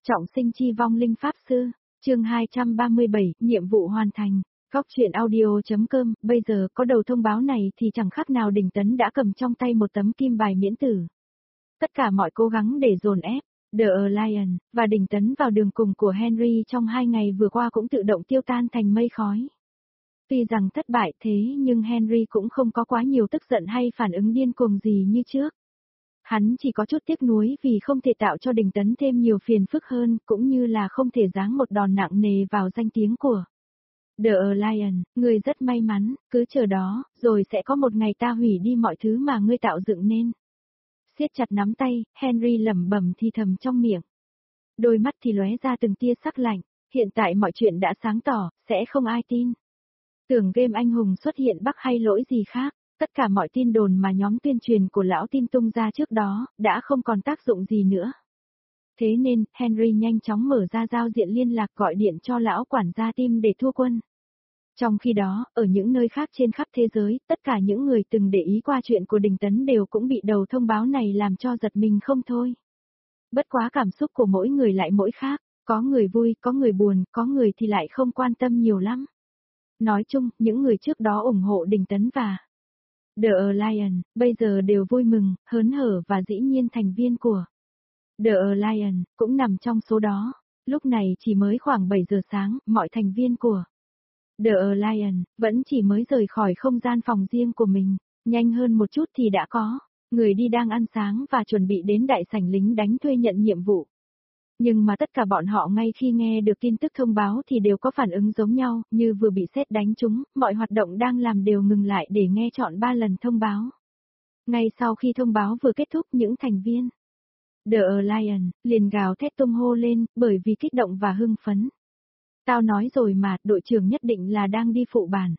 Trọng sinh chi vong linh pháp sư, chương 237, nhiệm vụ hoàn thành. Góc truyện audio.com, bây giờ có đầu thông báo này thì chẳng khác nào Đình Tấn đã cầm trong tay một tấm kim bài miễn tử. Tất cả mọi cố gắng để dồn ép The Alliance và Đình Tấn vào đường cùng của Henry trong 2 ngày vừa qua cũng tự động tiêu tan thành mây khói. Tuy rằng thất bại thế nhưng Henry cũng không có quá nhiều tức giận hay phản ứng điên cuồng gì như trước. Hắn chỉ có chút tiếc nuối vì không thể tạo cho Đình Tấn thêm nhiều phiền phức hơn, cũng như là không thể giáng một đòn nặng nề vào danh tiếng của The Alliance. Ngươi rất may mắn, cứ chờ đó, rồi sẽ có một ngày ta hủy đi mọi thứ mà ngươi tạo dựng nên. Siết chặt nắm tay, Henry lẩm bẩm thì thầm trong miệng. Đôi mắt thì lóe ra từng tia sắc lạnh, hiện tại mọi chuyện đã sáng tỏ, sẽ không ai tin. Tưởng game anh hùng xuất hiện Bắc hay lỗi gì khác. Tất cả mọi tin đồn mà nhóm tuyên truyền của lão tin tung ra trước đó, đã không còn tác dụng gì nữa. Thế nên, Henry nhanh chóng mở ra giao diện liên lạc gọi điện cho lão quản gia team để thua quân. Trong khi đó, ở những nơi khác trên khắp thế giới, tất cả những người từng để ý qua chuyện của Đình Tấn đều cũng bị đầu thông báo này làm cho giật mình không thôi. Bất quá cảm xúc của mỗi người lại mỗi khác, có người vui, có người buồn, có người thì lại không quan tâm nhiều lắm. Nói chung, những người trước đó ủng hộ Đình Tấn và The Alliance, bây giờ đều vui mừng, hớn hở và dĩ nhiên thành viên của The Alliance, cũng nằm trong số đó. Lúc này chỉ mới khoảng 7 giờ sáng, mọi thành viên của The Alliance, vẫn chỉ mới rời khỏi không gian phòng riêng của mình, nhanh hơn một chút thì đã có người đi đang ăn sáng và chuẩn bị đến đại sảnh lính đánh thuê nhận nhiệm vụ. Nhưng mà tất cả bọn họ ngay khi nghe được tin tức thông báo thì đều có phản ứng giống nhau, như vừa bị sét đánh trúng, mọi hoạt động đang làm đều ngừng lại để nghe trọn 3 lần thông báo. Ngay sau khi thông báo vừa kết thúc, những thành viên The Alliance liền gào thét tung hô lên, bởi vì kích động và hưng phấn. Tao nói rồi mà, đội trưởng nhất định là đang đi phụ bản.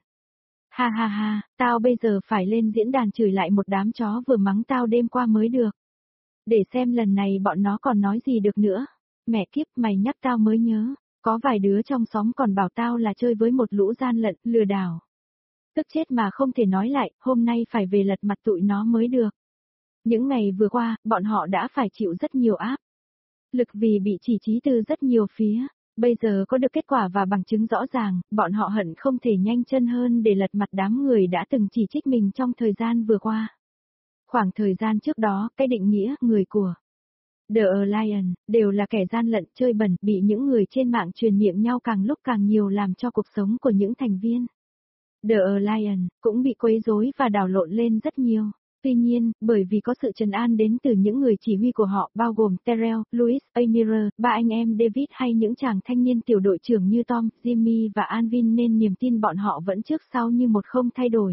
Ha ha ha, tao bây giờ phải lên diễn đàn chửi lại một đám chó vừa mắng tao đêm qua mới được. Để xem lần này bọn nó còn nói gì được nữa. Mẹ kiếp, mày nhắc tao mới nhớ, có vài đứa trong xóm còn bảo tao là chơi với một lũ gian lận, lừa đảo. Tức chết mà không thể nói lại, hôm nay phải về lật mặt tụi nó mới được. Những ngày vừa qua, bọn họ đã phải chịu rất nhiều áp lực vì bị chỉ trích từ rất nhiều phía. Bây giờ có được kết quả và bằng chứng rõ ràng, bọn họ hận không thể nhanh chân hơn để lật mặt đám người đã từng chỉ trích mình trong thời gian vừa qua. Khoảng thời gian trước đó, cái định nghĩa người của The Alliance đều là kẻ gian lận chơi bẩn, bị những người trên mạng truyền miệng nhau càng lúc càng nhiều làm cho cuộc sống của những thành viên The Alliance cũng bị quấy rối và đảo lộn lên rất nhiều. Tuy nhiên, bởi vì có sự trấn an đến từ những người chỉ huy của họ bao gồm Terrell, Louis, Amir, ba anh em David hay những chàng thanh niên tiểu đội trưởng như Tom, Jimmy và Alvin nên niềm tin bọn họ vẫn trước sau như một không thay đổi.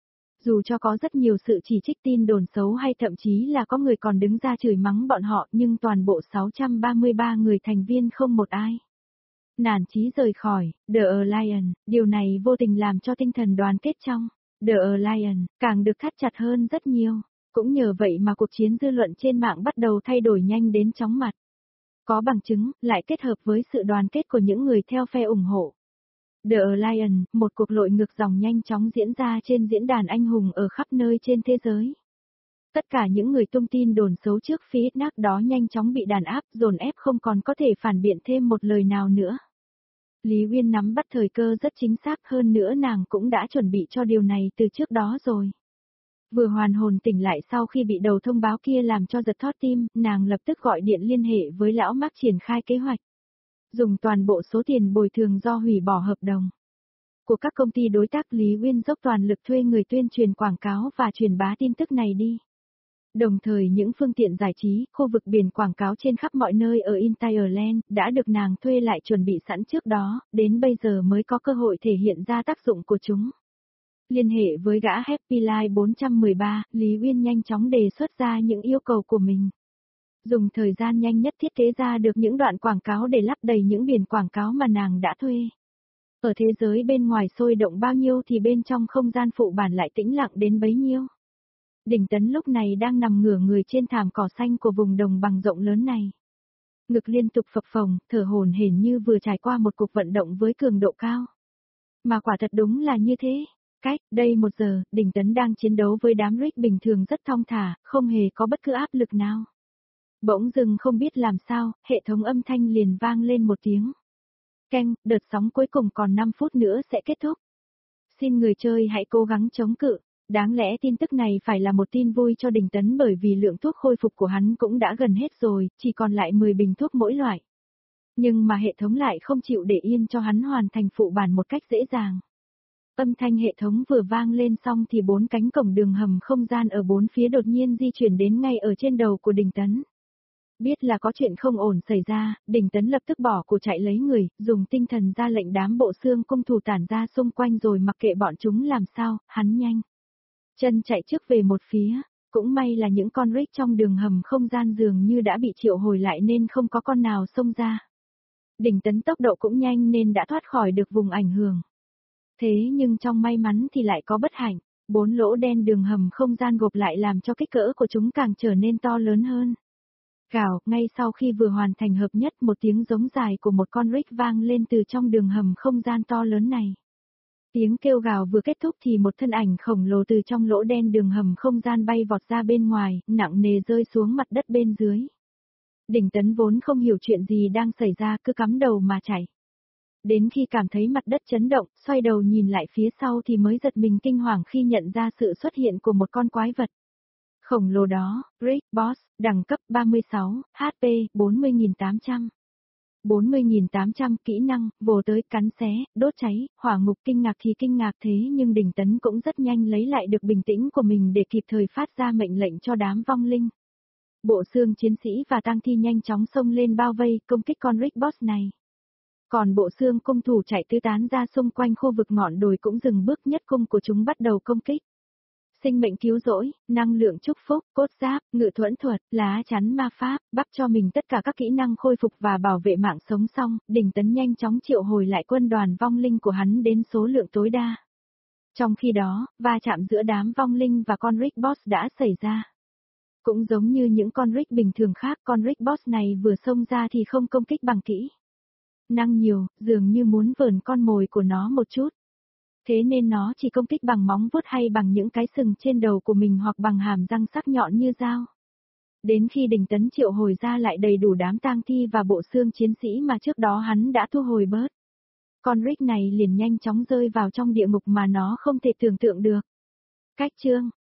Dù cho có rất nhiều sự chỉ trích tin đồn xấu hay thậm chí là có người còn đứng ra chửi mắng bọn họ, nhưng toàn bộ 633 người thành viên không một ai nản chí rời khỏi The Alliance. Điều này vô tình làm cho tinh thần đoàn kết trong The Alliance càng được thắt chặt hơn rất nhiều. Cũng nhờ vậy mà cuộc chiến dư luận trên mạng bắt đầu thay đổi nhanh đến chóng mặt. Có bằng chứng, lại kết hợp với sự đoàn kết của những người theo phe ủng hộ The Alliance, một cuộc lội ngược dòng nhanh chóng diễn ra trên diễn đàn anh hùng ở khắp nơi trên thế giới. Tất cả những người tung tin đồn xấu trước phía nát đó nhanh chóng bị đàn áp, dồn ép không còn có thể phản biện thêm một lời nào nữa. Lý Uyên nắm bắt thời cơ rất chính xác, hơn nữa nàng cũng đã chuẩn bị cho điều này từ trước đó rồi. Vừa hoàn hồn tỉnh lại sau khi bị đầu thông báo kia làm cho giật thót tim, nàng lập tức gọi điện liên hệ với lão Mark triển khai kế hoạch. Dùng toàn bộ số tiền bồi thường do hủy bỏ hợp đồng của các công ty đối tác. Lý Uyên dốc toàn lực thuê người tuyên truyền quảng cáo và truyền bá tin tức này đi. Đồng thời những phương tiện giải trí, khu vực biển quảng cáo trên khắp mọi nơi ở Ireland đã được nàng thuê lại chuẩn bị sẵn trước đó, đến bây giờ mới có cơ hội thể hiện ra tác dụng của chúng. Liên hệ với gã Happy Life 413, Lý Uyên nhanh chóng đề xuất ra những yêu cầu của mình. Dùng thời gian nhanh nhất thiết kế ra được những đoạn quảng cáo để lắp đầy những biển quảng cáo mà nàng đã thuê. Ở thế giới bên ngoài sôi động bao nhiêu thì bên trong không gian phụ bản lại tĩnh lặng đến bấy nhiêu. Đình Tấn lúc này đang nằm ngửa người trên thảm cỏ xanh của vùng đồng bằng rộng lớn này. Ngực liên tục phập phồng, thở hổn hển như vừa trải qua một cuộc vận động với cường độ cao. Mà quả thật đúng là như thế. Cách đây 1 giờ, Đình Tấn đang chiến đấu với đám Rick bình thường rất thong thả, không hề có bất cứ áp lực nào. Bỗng dưng không biết làm sao, hệ thống âm thanh liền vang lên một tiếng. Keng, đợt sóng cuối cùng còn 5 phút nữa sẽ kết thúc. Xin người chơi hãy cố gắng chống cự. Đáng lẽ tin tức này phải là một tin vui cho Đình Tấn bởi vì lượng thuốc khôi phục của hắn cũng đã gần hết rồi, chỉ còn lại 10 bình thuốc mỗi loại. Nhưng mà hệ thống lại không chịu để yên cho hắn hoàn thành phụ bản một cách dễ dàng. Âm thanh hệ thống vừa vang lên xong thì 4 cánh cổng đường hầm không gian ở 4 phía đột nhiên di chuyển đến ngay ở trên đầu của Đình Tấn. Biết là có chuyện không ổn xảy ra, Đình Tấn lập tức bỏ cuộc chạy lấy người, dùng tinh thần ra lệnh đám bộ xương cung thủ tản ra xung quanh rồi mặc kệ bọn chúng làm sao, hắn nhanh chân chạy trước về một phía. Cũng may là những con Rick trong đường hầm không gian dường như đã bị triệu hồi lại nên không có con nào xông ra. Đình Tấn tốc độ cũng nhanh nên đã thoát khỏi được vùng ảnh hưởng. Thế nhưng trong may mắn thì lại có bất hạnh, 4 lỗ đen đường hầm không gian gộp lại làm cho kích cỡ của chúng càng trở nên to lớn hơn. Gào, ngay sau khi vừa hoàn thành hợp nhất một tiếng giống dài của một con Rick vang lên từ trong đường hầm không gian to lớn này. Tiếng kêu gào vừa kết thúc thì một thân ảnh khổng lồ từ trong lỗ đen đường hầm không gian bay vọt ra bên ngoài, nặng nề rơi xuống mặt đất bên dưới. Đình Tấn vốn không hiểu chuyện gì đang xảy ra cứ cắm đầu mà chạy. Đến khi cảm thấy mặt đất chấn động, xoay đầu nhìn lại phía sau thì mới giật mình kinh hoàng khi nhận ra sự xuất hiện của một con quái vật. Khổng lồ đó, Rick Boss, đẳng cấp 36, HP 40.800. 40.800 kỹ năng, vồ tới cắn xé, đốt cháy, hỏa ngục kinh ngạc thì kinh ngạc thế nhưng Đình Tấn cũng rất nhanh lấy lại được bình tĩnh của mình để kịp thời phát ra mệnh lệnh cho đám vong linh. Bộ xương chiến sĩ và tang thi nhanh chóng xông lên bao vây công kích con Rick Boss này. Còn bộ xương cung thủ chạy tứ tán ra xung quanh khu vực ngọn đồi cũng dừng bước nhất cung của chúng bắt đầu công kích. Sinh mệnh cứu rỗi, năng lượng chúc phúc, cốt giáp, ngự thuẫn thuật, lá chắn ma pháp, bắp cho mình tất cả các kỹ năng khôi phục và bảo vệ mạng sống xong, Đình Tấn nhanh chóng triệu hồi lại quân đoàn vong linh của hắn đến số lượng tối đa. Trong khi đó, va chạm giữa đám vong linh và con Rick Boss đã xảy ra. Cũng giống như những con Rick bình thường khác, con Rick Boss này vừa xông ra thì không công kích bằng kỹ năng nhiều, dường như muốn vờn con mồi của nó một chút. Thế nên nó chỉ công kích bằng móng vuốt hay bằng những cái sừng trên đầu của mình hoặc bằng hàm răng sắc nhọn như dao. Đến khi Đình Tấn triệu hồi ra lại đầy đủ đám tang thi và bộ xương chiến sĩ mà trước đó hắn đã thu hồi bớt. Con Rick này liền nhanh chóng rơi vào trong địa ngục mà nó không thể tưởng tượng được. Cách chương